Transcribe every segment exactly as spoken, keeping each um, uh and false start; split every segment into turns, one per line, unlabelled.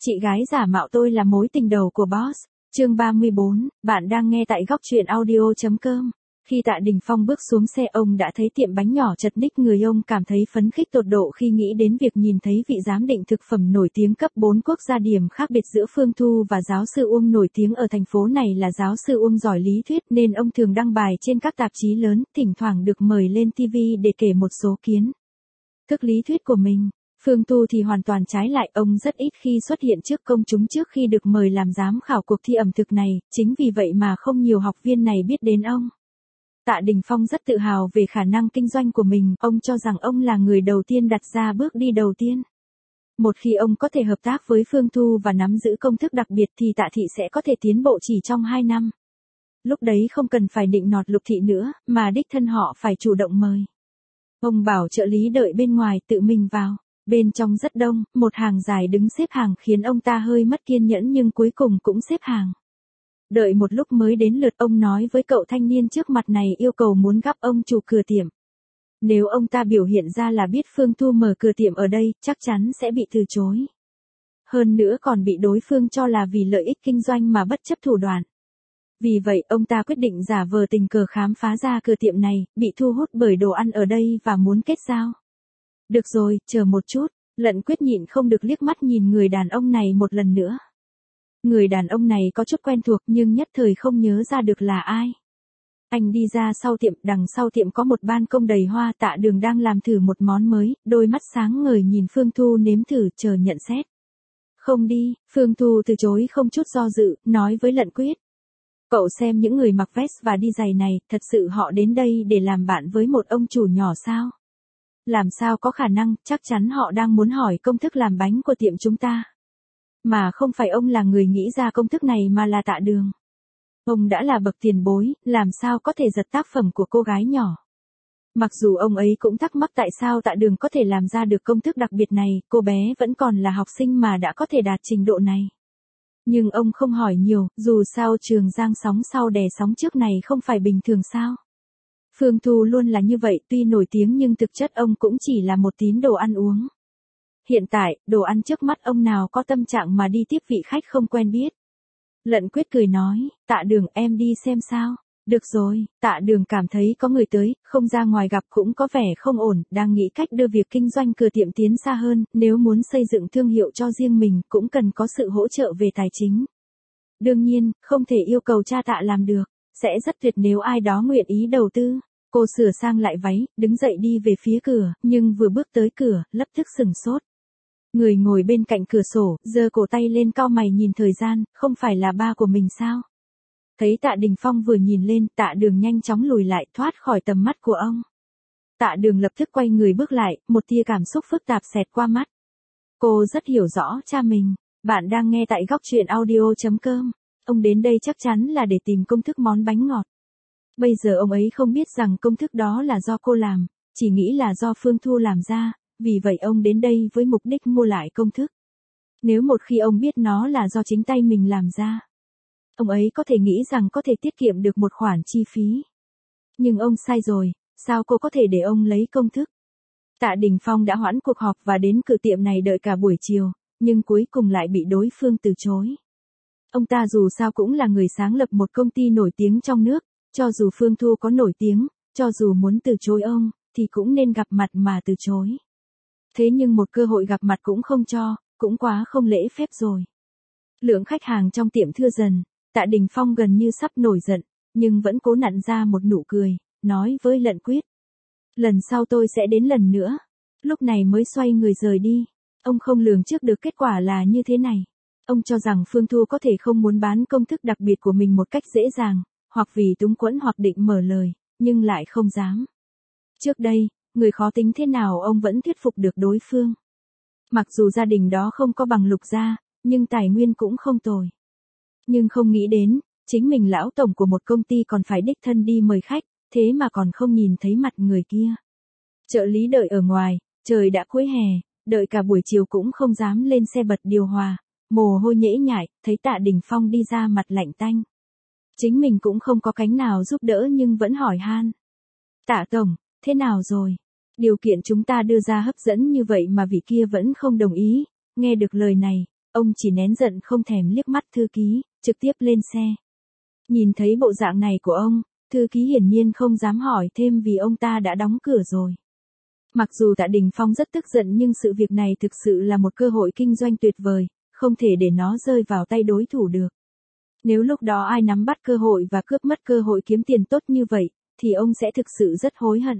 Chị gái giả mạo tôi là mối tình đầu của boss. Chương ba mươi bốn, bạn đang nghe tại góc truyện audio chấm com. Khi Tạ Đình Phong bước xuống xe, ông đã thấy tiệm bánh nhỏ chật ních người, ông cảm thấy phấn khích tột độ khi nghĩ đến việc nhìn thấy vị giám định thực phẩm nổi tiếng cấp bốn quốc gia. Điểm khác biệt giữa Phương Thu và giáo sư Uông nổi tiếng ở thành phố này là giáo sư Uông giỏi lý thuyết nên ông thường đăng bài trên các tạp chí lớn, thỉnh thoảng được mời lên ti vi để kể một số kiến thức lý thuyết của mình. Phương Thu thì hoàn toàn trái lại, ông rất ít khi xuất hiện trước công chúng trước khi được mời làm giám khảo cuộc thi ẩm thực này, chính vì vậy mà không nhiều học viên này biết đến ông. Tạ Đình Phong rất tự hào về khả năng kinh doanh của mình, ông cho rằng ông là người đầu tiên đặt ra bước đi đầu tiên. Một khi ông có thể hợp tác với Phương Thu và nắm giữ công thức đặc biệt thì Tạ Thị sẽ có thể tiến bộ chỉ trong hai năm. Lúc đấy không cần phải định nọt Lục Thị nữa, mà đích thân họ phải chủ động mời. Ông bảo trợ lý đợi bên ngoài, tự mình vào. Bên trong rất đông, một hàng dài đứng xếp hàng khiến ông ta hơi mất kiên nhẫn nhưng cuối cùng cũng xếp hàng. Đợi một lúc mới đến lượt ông nói với cậu thanh niên trước mặt này, yêu cầu muốn gặp ông chủ cửa tiệm. Nếu ông ta biểu hiện ra là biết Phương Thu mở cửa tiệm ở đây, chắc chắn sẽ bị từ chối. Hơn nữa còn bị đối phương cho là vì lợi ích kinh doanh mà bất chấp thủ đoạn. Vì vậy, ông ta quyết định giả vờ tình cờ khám phá ra cửa tiệm này, bị thu hút bởi đồ ăn ở đây và muốn kết giao. Được rồi, chờ một chút, Lận Quyết nhịn không được liếc mắt nhìn người đàn ông này một lần nữa. Người đàn ông này có chút quen thuộc nhưng nhất thời không nhớ ra được là ai. Anh đi ra sau tiệm, đằng sau tiệm có một ban công đầy hoa. Tạ Đường đang làm thử một món mới, đôi mắt sáng ngời nhìn Phương Thu nếm thử chờ nhận xét. Không đi, Phương Thu từ chối không chút do dự, nói với Lận Quyết. Cậu xem những người mặc vest và đi giày này, thật sự họ đến đây để làm bạn với một ông chủ nhỏ sao? Làm sao có khả năng, chắc chắn họ đang muốn hỏi công thức làm bánh của tiệm chúng ta. Mà không phải ông là người nghĩ ra công thức này mà là Tạ Đường. Ông đã là bậc tiền bối, làm sao có thể giật tác phẩm của cô gái nhỏ. Mặc dù ông ấy cũng thắc mắc tại sao Tạ Đường có thể làm ra được công thức đặc biệt này, cô bé vẫn còn là học sinh mà đã có thể đạt trình độ này. Nhưng ông không hỏi nhiều, dù sao trường giang sóng sau đè sóng trước này không phải bình thường sao. Phương Thu luôn là như vậy, tuy nổi tiếng nhưng thực chất ông cũng chỉ là một tín đồ ăn uống. Hiện tại, đồ ăn trước mắt ông nào có tâm trạng mà đi tiếp vị khách không quen biết. Lận Quyết cười nói, Tạ Đường em đi xem sao. Được rồi, Tạ Đường cảm thấy có người tới, không ra ngoài gặp cũng có vẻ không ổn, đang nghĩ cách đưa việc kinh doanh cửa tiệm tiến xa hơn, nếu muốn xây dựng thương hiệu cho riêng mình cũng cần có sự hỗ trợ về tài chính. Đương nhiên, không thể yêu cầu cha Tạ làm được, sẽ rất tuyệt nếu ai đó nguyện ý đầu tư. Cô sửa sang lại váy, đứng dậy đi về phía cửa, nhưng vừa bước tới cửa, lập tức sừng sốt. Người ngồi bên cạnh cửa sổ, giơ cổ tay lên cau mày nhìn thời gian, không phải là ba của mình sao? Thấy Tạ Đình Phong vừa nhìn lên, Tạ Đường nhanh chóng lùi lại, thoát khỏi tầm mắt của ông. Tạ Đường lập tức quay người bước lại, một tia cảm xúc phức tạp xẹt qua mắt. Cô rất hiểu rõ cha mình. Bạn đang nghe tại góc truyện audio chấm com. Ông đến đây chắc chắn là để tìm công thức món bánh ngọt. Bây giờ ông ấy không biết rằng công thức đó là do cô làm, chỉ nghĩ là do Phương Thu làm ra, vì vậy ông đến đây với mục đích mua lại công thức. Nếu một khi ông biết nó là do chính tay mình làm ra, ông ấy có thể nghĩ rằng có thể tiết kiệm được một khoản chi phí. Nhưng ông sai rồi, sao cô có thể để ông lấy công thức? Tạ Đình Phong đã hoãn cuộc họp và đến cửa tiệm này đợi cả buổi chiều, nhưng cuối cùng lại bị đối phương từ chối. Ông ta dù sao cũng là người sáng lập một công ty nổi tiếng trong nước. Cho dù Phương Thu có nổi tiếng, cho dù muốn từ chối ông, thì cũng nên gặp mặt mà từ chối. Thế nhưng một cơ hội gặp mặt cũng không cho, cũng quá không lễ phép rồi. Lượng khách hàng trong tiệm thưa dần, Tạ Đình Phong gần như sắp nổi giận, nhưng vẫn cố nặn ra một nụ cười, nói với Lận Quyết. Lần sau tôi sẽ đến lần nữa. Lúc này mới xoay người rời đi. Ông không lường trước được kết quả là như thế này. Ông cho rằng Phương Thu có thể không muốn bán công thức đặc biệt của mình một cách dễ dàng. Hoặc vì túng quẫn hoặc định mở lời, nhưng lại không dám. Trước đây, người khó tính thế nào ông vẫn thuyết phục được đối phương. Mặc dù gia đình đó không có bằng Lục gia, nhưng tài nguyên cũng không tồi. Nhưng không nghĩ đến, chính mình lão tổng của một công ty còn phải đích thân đi mời khách, thế mà còn không nhìn thấy mặt người kia. Trợ lý đợi ở ngoài, trời đã cuối hè, đợi cả buổi chiều cũng không dám lên xe bật điều hòa, mồ hôi nhễ nhại, thấy Tạ Đình Phong đi ra mặt lạnh tanh. Chính mình cũng không có cánh nào giúp đỡ nhưng vẫn hỏi han. Tạ tổng, thế nào rồi? Điều kiện chúng ta đưa ra hấp dẫn như vậy mà vị kia vẫn không đồng ý. Nghe được lời này, ông chỉ nén giận không thèm liếc mắt thư ký, trực tiếp lên xe. Nhìn thấy bộ dạng này của ông, thư ký hiển nhiên không dám hỏi thêm vì ông ta đã đóng cửa rồi. Mặc dù Tạ Đình Phong rất tức giận nhưng sự việc này thực sự là một cơ hội kinh doanh tuyệt vời, không thể để nó rơi vào tay đối thủ được. Nếu lúc đó ai nắm bắt cơ hội và cướp mất cơ hội kiếm tiền tốt như vậy, thì ông sẽ thực sự rất hối hận.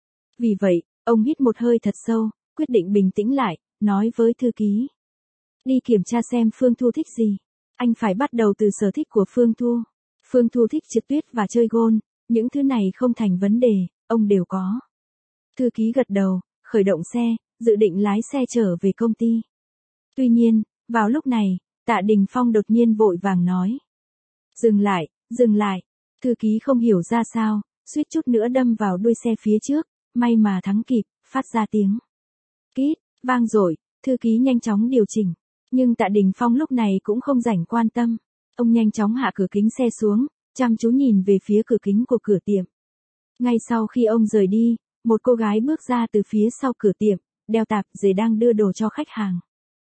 Vì vậy, ông hít một hơi thật sâu, quyết định bình tĩnh lại, nói với thư ký. Đi kiểm tra xem Phương Thu thích gì. Anh phải bắt đầu từ sở thích của Phương Thu. Phương Thu thích trượt tuyết và chơi golf, những thứ này không thành vấn đề, ông đều có. Thư ký gật đầu, khởi động xe, dự định lái xe trở về công ty. Tuy nhiên, vào lúc này, Tạ Đình Phong đột nhiên vội vàng nói. Dừng lại, dừng lại. Thư ký không hiểu ra sao, suýt chút nữa đâm vào đuôi xe phía trước, may mà thắng kịp, phát ra tiếng kít, vang dội, thư ký nhanh chóng điều chỉnh. Nhưng Tạ Đình Phong lúc này cũng không rảnh quan tâm. Ông nhanh chóng hạ cửa kính xe xuống, chăm chú nhìn về phía cửa kính của cửa tiệm. Ngay sau khi ông rời đi, một cô gái bước ra từ phía sau cửa tiệm, đeo tạp dề đang đưa đồ cho khách hàng.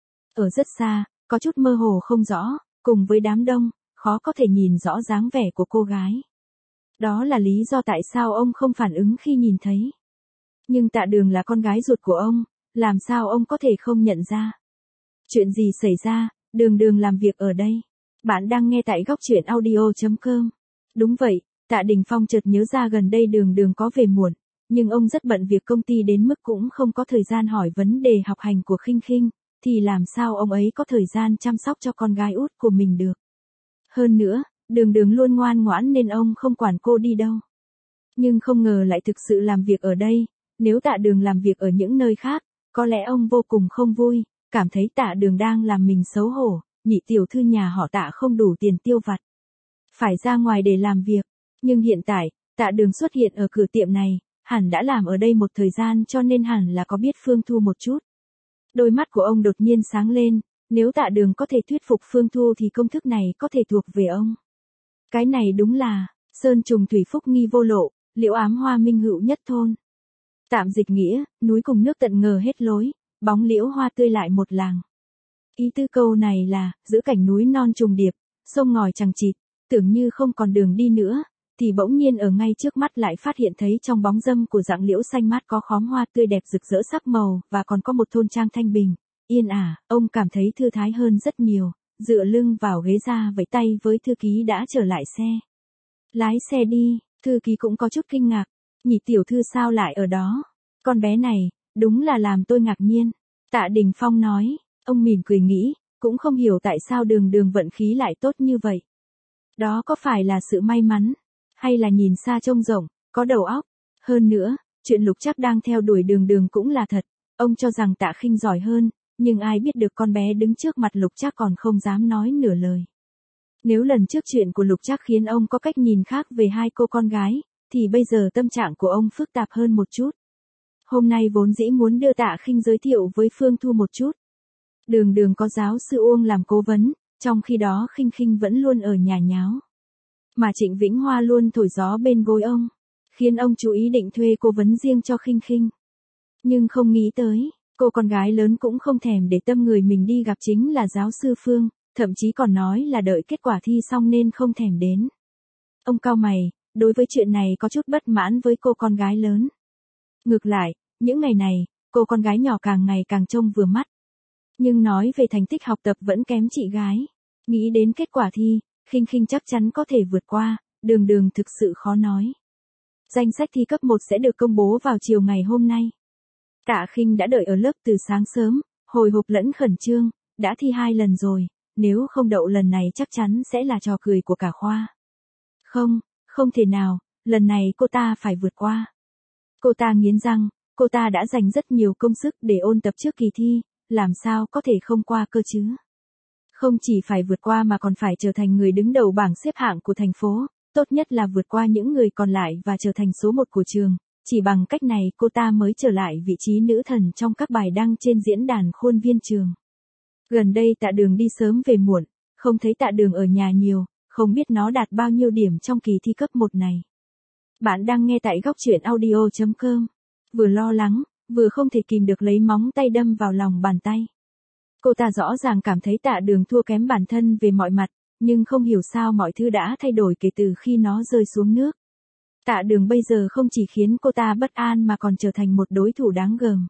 Ở rất xa, có chút mơ hồ không rõ, cùng với đám đông, khó có thể nhìn rõ dáng vẻ của cô gái. Đó là lý do tại sao ông không phản ứng khi nhìn thấy. Nhưng Tạ Đường là con gái ruột của ông, làm sao ông có thể không nhận ra? Chuyện gì xảy ra, Đường Đường làm việc ở đây? Bạn đang nghe tại góc truyện audio chấm com. Đúng vậy, Tạ Đình Phong chợt nhớ ra gần đây Đường Đường có về muộn, nhưng ông rất bận việc công ty đến mức cũng không có thời gian hỏi vấn đề học hành của Khinh Khinh, thì làm sao ông ấy có thời gian chăm sóc cho con gái út của mình được. Hơn nữa, Đường Đường luôn ngoan ngoãn nên ông không quản cô đi đâu. Nhưng không ngờ lại thực sự làm việc ở đây, nếu Tạ Đường làm việc ở những nơi khác, có lẽ ông vô cùng không vui, cảm thấy Tạ Đường đang làm mình xấu hổ, nhị tiểu thư nhà họ Tạ không đủ tiền tiêu vặt. Phải ra ngoài để làm việc, nhưng hiện tại, Tạ Đường xuất hiện ở cửa tiệm này, hẳn đã làm ở đây một thời gian cho nên hẳn là có biết Phương Thu một chút. Đôi mắt của ông đột nhiên sáng lên, nếu Tạ Đường có thể thuyết phục Phương Thu thì công thức này có thể thuộc về ông. Cái này đúng là, sơn trùng thủy phúc nghi vô lộ, liễu ám hoa minh hữu nhất thôn. Tạm dịch nghĩa, núi cùng nước tận ngờ hết lối, bóng liễu hoa tươi lại một làng. Ý tư câu này là, giữa cảnh núi non trùng điệp, sông ngòi chằng chịt, tưởng như không còn đường đi nữa, thì bỗng nhiên ở ngay trước mắt lại phát hiện thấy trong bóng râm của rặng liễu xanh mát có khóm hoa tươi đẹp rực rỡ sắc màu và còn có một thôn trang thanh bình, yên ả, ông cảm thấy thư thái hơn rất nhiều, dựa lưng vào ghế ra vẫy tay với thư ký đã trở lại xe. Lái xe đi, thư ký cũng có chút kinh ngạc, nhị tiểu thư sao lại ở đó, con bé này, đúng là làm tôi ngạc nhiên. Tạ Đình Phong nói, ông mỉm cười nghĩ, cũng không hiểu tại sao Đường Đường vận khí lại tốt như vậy. Đó có phải là sự may mắn, hay là nhìn xa trông rộng, có đầu óc. Hơn nữa, chuyện Lục Trác đang theo đuổi Đường Đường cũng là thật, ông cho rằng Tạ Khinh giỏi hơn, nhưng ai biết được con bé đứng trước mặt Lục Trác còn không dám nói nửa lời. Nếu lần trước chuyện của Lục Trác khiến ông có cách nhìn khác về hai cô con gái, thì bây giờ tâm trạng của ông phức tạp hơn một chút. Hôm nay vốn dĩ muốn đưa Tạ Khinh giới thiệu với Phương Thu một chút. Đường Đường có giáo sư Uông làm cố vấn, trong khi đó Khinh Khinh vẫn luôn ở nhà nháo. Mà Trịnh Vĩnh Hoa luôn thổi gió bên gối ông, khiến ông chú ý định thuê cố vấn riêng cho Khinh Khinh. Nhưng không nghĩ tới, cô con gái lớn cũng không thèm để tâm người mình đi gặp chính là giáo sư Phương, thậm chí còn nói là đợi kết quả thi xong nên không thèm đến. Ông cau mày, đối với chuyện này có chút bất mãn với cô con gái lớn. Ngược lại, những ngày này, cô con gái nhỏ càng ngày càng trông vừa mắt. Nhưng nói về thành tích học tập vẫn kém chị gái. Nghĩ đến kết quả thi, Khinh Khinh chắc chắn có thể vượt qua, Đường Đường thực sự khó nói. Danh sách thi cấp một sẽ được công bố vào chiều ngày hôm nay. Tạ Khinh đã đợi ở lớp từ sáng sớm, hồi hộp lẫn khẩn trương, đã thi hai lần rồi, nếu không đậu lần này chắc chắn sẽ là trò cười của cả khoa. Không, không thể nào, lần này cô ta phải vượt qua. Cô ta nghiến răng, cô ta đã dành rất nhiều công sức để ôn tập trước kỳ thi, làm sao có thể không qua cơ chứ? Không chỉ phải vượt qua mà còn phải trở thành người đứng đầu bảng xếp hạng của thành phố, tốt nhất là vượt qua những người còn lại và trở thành số một của trường. Chỉ bằng cách này cô ta mới trở lại vị trí nữ thần trong các bài đăng trên diễn đàn khuôn viên trường. Gần đây Tạ Đường đi sớm về muộn, không thấy Tạ Đường ở nhà nhiều, không biết nó đạt bao nhiêu điểm trong kỳ thi cấp một này. Bạn đang nghe tại góc truyện audio chấm com. Vừa lo lắng, vừa không thể kìm được lấy móng tay đâm vào lòng bàn tay. Cô ta rõ ràng cảm thấy Tạ Đường thua kém bản thân về mọi mặt, nhưng không hiểu sao mọi thứ đã thay đổi kể từ khi nó rơi xuống nước. Tạ Đường bây giờ không chỉ khiến cô ta bất an mà còn trở thành một đối thủ đáng gờm.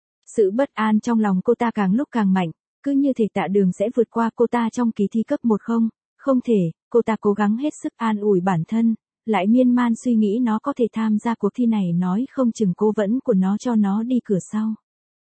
Sự bất an trong lòng cô ta càng lúc càng mạnh, cứ như thể Tạ Đường sẽ vượt qua cô ta trong kỳ thi cấp một không, không thể, cô ta cố gắng hết sức an ủi bản thân, lại miên man suy nghĩ nó có thể tham gia cuộc thi này, nói không chừng cố vấn của nó cho nó đi cửa sau.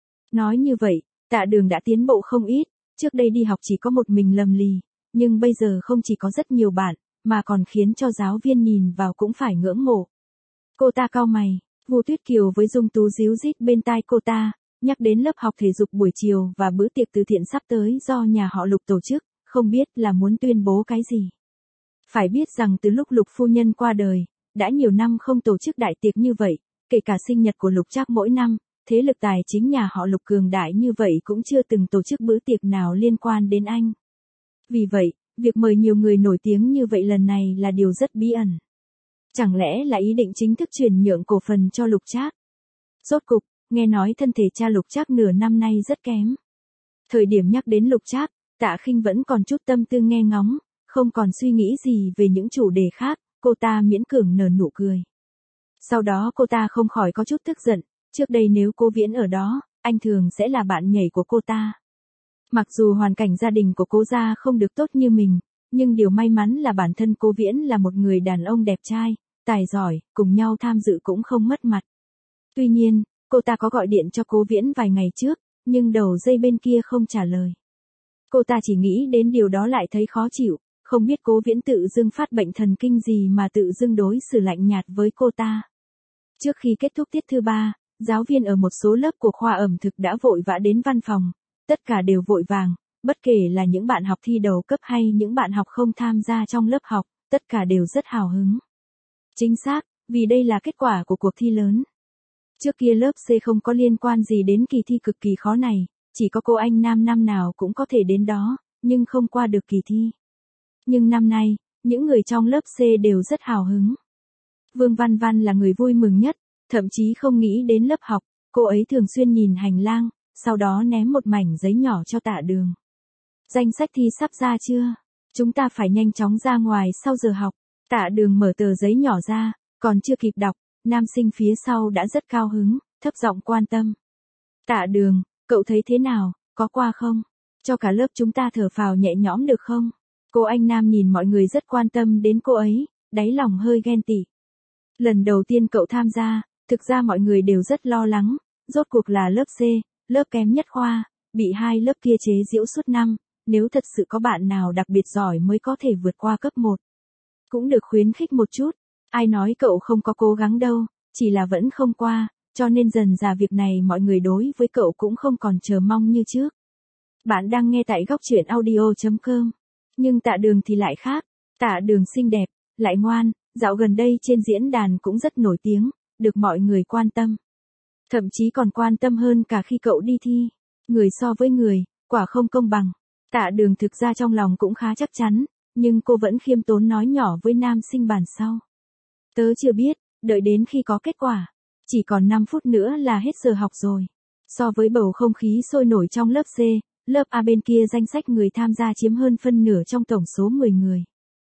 Nói như vậy, Tạ Đường đã tiến bộ không ít, trước đây đi học chỉ có một mình lầm lì, nhưng bây giờ không chỉ có rất nhiều bạn, mà còn khiến cho giáo viên nhìn vào cũng phải ngưỡng mộ. Cô ta cau mày, Vu Tuyết Kiều với Dung Tú díu dít bên tai cô ta, nhắc đến lớp học thể dục buổi chiều và bữa tiệc từ thiện sắp tới do nhà họ Lục tổ chức, không biết là muốn tuyên bố cái gì. Phải biết rằng từ lúc Lục phu nhân qua đời, đã nhiều năm không tổ chức đại tiệc như vậy, kể cả sinh nhật của Lục Trác mỗi năm, thế lực tài chính nhà họ Lục cường đại như vậy cũng chưa từng tổ chức bữa tiệc nào liên quan đến anh. Vì vậy, việc mời nhiều người nổi tiếng như vậy lần này là điều rất bí ẩn. Chẳng lẽ là ý định chính thức chuyển nhượng cổ phần cho Lục Trác? Rốt cục, nghe nói thân thể cha Lục Trác nửa năm nay rất kém. Thời điểm nhắc đến Lục Trác, Tạ Khinh vẫn còn chút tâm tư nghe ngóng, không còn suy nghĩ gì về những chủ đề khác, cô ta miễn cưỡng nở nụ cười. Sau đó cô ta không khỏi có chút tức giận, trước đây nếu Cố Viễn ở đó, anh thường sẽ là bạn nhảy của cô ta. Mặc dù hoàn cảnh gia đình của Cố gia không được tốt như mình, nhưng điều may mắn là bản thân Cố Viễn là một người đàn ông đẹp trai, tài giỏi, cùng nhau tham dự cũng không mất mặt. Tuy nhiên, cô ta có gọi điện cho Cố Viễn vài ngày trước, nhưng đầu dây bên kia không trả lời. Cô ta chỉ nghĩ đến điều đó lại thấy khó chịu, không biết Cố Viễn tự dưng phát bệnh thần kinh gì mà tự dưng đối xử lạnh nhạt với cô ta. Trước khi kết thúc tiết thứ ba, giáo viên ở một số lớp của khoa ẩm thực đã vội vã đến văn phòng, tất cả đều vội vàng, bất kể là những bạn học thi đầu cấp hay những bạn học không tham gia trong lớp học, tất cả đều rất hào hứng. Chính xác, vì đây là kết quả của cuộc thi lớn. Trước kia lớp C không có liên quan gì đến kỳ thi cực kỳ khó này, chỉ có cô Anh Nam năm nào cũng có thể đến đó, nhưng không qua được kỳ thi. Nhưng năm nay, những người trong lớp C đều rất hào hứng. Vương Văn Văn là người vui mừng nhất, thậm chí không nghĩ đến lớp học, cô ấy thường xuyên nhìn hành lang, sau đó ném một mảnh giấy nhỏ cho Tạ Đường. Danh sách thi sắp ra chưa? Chúng ta phải nhanh chóng ra ngoài sau giờ học. Tạ Đường mở tờ giấy nhỏ ra, còn chưa kịp đọc, nam sinh phía sau đã rất cao hứng, thấp giọng quan tâm. Tạ Đường, cậu thấy thế nào, có qua không? Cho cả lớp chúng ta thở phào nhẹ nhõm được không? Cô Anh Nam nhìn mọi người rất quan tâm đến cô ấy, đáy lòng hơi ghen tị. Lần đầu tiên cậu tham gia, thực ra mọi người đều rất lo lắng, rốt cuộc là lớp C, lớp kém nhất khoa, bị hai lớp kia chế giễu suốt năm, nếu thật sự có bạn nào đặc biệt giỏi mới có thể vượt qua cấp một. Cũng được khuyến khích một chút, ai nói cậu không có cố gắng đâu, chỉ là vẫn không qua, cho nên dần dà việc này mọi người đối với cậu cũng không còn chờ mong như trước. Bạn đang nghe tại góc truyện audio chấm com. Nhưng Tạ Đường thì lại khác, Tạ Đường xinh đẹp, lại ngoan, dạo gần đây trên diễn đàn cũng rất nổi tiếng, được mọi người quan tâm. Thậm chí còn quan tâm hơn cả khi cậu đi thi. Người so với người, quả không công bằng. Tạ Đường thực ra trong lòng cũng khá chắc chắn, nhưng cô vẫn khiêm tốn nói nhỏ với nam sinh bàn sau. Tớ chưa biết, đợi đến khi có kết quả. Chỉ còn năm phút nữa là hết giờ học rồi. So với bầu không khí sôi nổi trong lớp C, lớp A bên kia danh sách người tham gia chiếm hơn phân nửa trong tổng số mười người.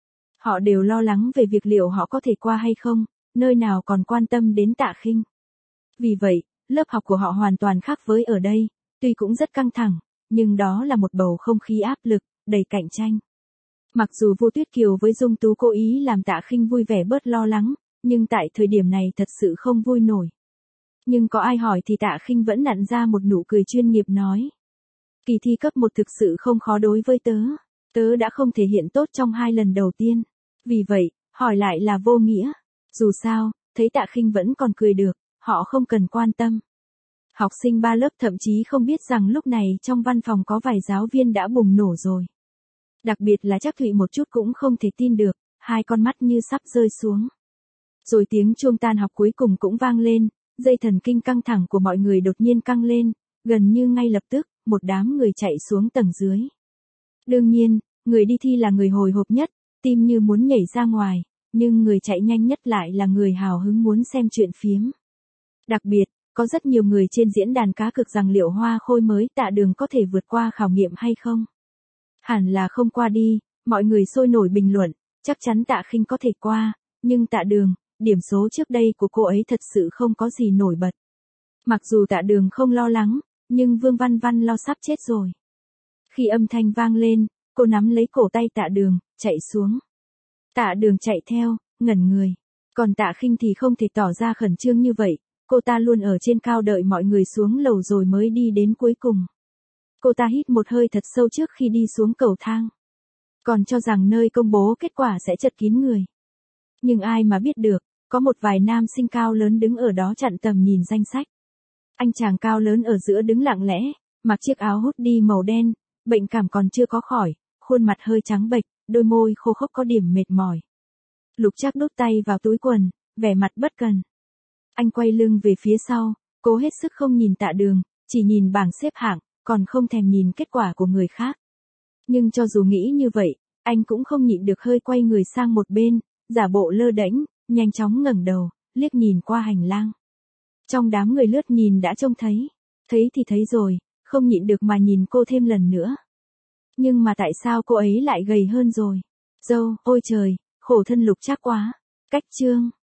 Họ đều lo lắng về việc liệu họ có thể qua hay không, nơi nào còn quan tâm đến Tạ Khinh. Vì vậy, lớp học của họ hoàn toàn khác với ở đây, tuy cũng rất căng thẳng, nhưng đó là một bầu không khí áp lực, đầy cạnh tranh. Mặc dù Vu Tuyết Kiều với Dung Tú cố ý làm Tạ Khinh vui vẻ bớt lo lắng, nhưng tại thời điểm này thật sự không vui nổi. Nhưng có ai hỏi thì Tạ Khinh vẫn nặn ra một nụ cười chuyên nghiệp nói. Kỳ thi cấp một thực sự không khó đối với tớ. Tớ đã không thể hiện tốt trong hai lần đầu tiên. Vì vậy, hỏi lại là vô nghĩa. Dù sao, thấy Tạ Khinh vẫn còn cười được, họ không cần quan tâm. Học sinh ba lớp thậm chí không biết rằng lúc này trong văn phòng có vài giáo viên đã bùng nổ rồi. Đặc biệt là Trác Thụy một chút cũng không thể tin được, hai con mắt như sắp rơi xuống. Rồi tiếng chuông tan học cuối cùng cũng vang lên, dây thần kinh căng thẳng của mọi người đột nhiên căng lên, gần như ngay lập tức, một đám người chạy xuống tầng dưới. Đương nhiên, người đi thi là người hồi hộp nhất, tim như muốn nhảy ra ngoài, nhưng người chạy nhanh nhất lại là người hào hứng muốn xem chuyện phiếm. Đặc biệt, có rất nhiều người trên diễn đàn cá cược rằng liệu Hoa Khôi mới Tạ Đường có thể vượt qua khảo nghiệm hay không. Hẳn là không qua đi, mọi người sôi nổi bình luận, chắc chắn Tạ Khinh có thể qua, nhưng Tạ Đường, điểm số trước đây của cô ấy thật sự không có gì nổi bật. Mặc dù Tạ Đường không lo lắng, nhưng Vương Văn Văn lo sắp chết rồi. Khi âm thanh vang lên, cô nắm lấy cổ tay Tạ Đường, chạy xuống. Tạ Đường chạy theo, ngẩn người. Còn Tạ Khinh thì không thể tỏ ra khẩn trương như vậy, cô ta luôn ở trên cao đợi mọi người xuống lầu rồi mới đi đến cuối cùng. Cô ta hít một hơi thật sâu trước khi đi xuống cầu thang. Còn cho rằng nơi công bố kết quả sẽ chật kín người. Nhưng ai mà biết được, có một vài nam sinh cao lớn đứng ở đó chặn tầm nhìn danh sách. Anh chàng cao lớn ở giữa đứng lặng lẽ, mặc chiếc áo hoodie màu đen, bệnh cảm còn chưa có khỏi, khuôn mặt hơi trắng bệch, đôi môi khô khốc có điểm mệt mỏi. Lục Trác đút tay vào túi quần, vẻ mặt bất cần. Anh quay lưng về phía sau, cố hết sức không nhìn Tạ Đường, chỉ nhìn bảng xếp hạng, còn không thèm nhìn kết quả của người khác. Nhưng cho dù nghĩ như vậy, anh cũng không nhịn được hơi quay người sang một bên, giả bộ lơ đễnh, nhanh chóng ngẩng đầu, liếc nhìn qua hành lang. Trong đám người lướt nhìn đã trông thấy, thấy thì thấy rồi, không nhịn được mà nhìn cô thêm lần nữa. Nhưng mà tại sao cô ấy lại gầy hơn rồi? Dâu, ôi trời, khổ thân Lục Trác quá. Cách chương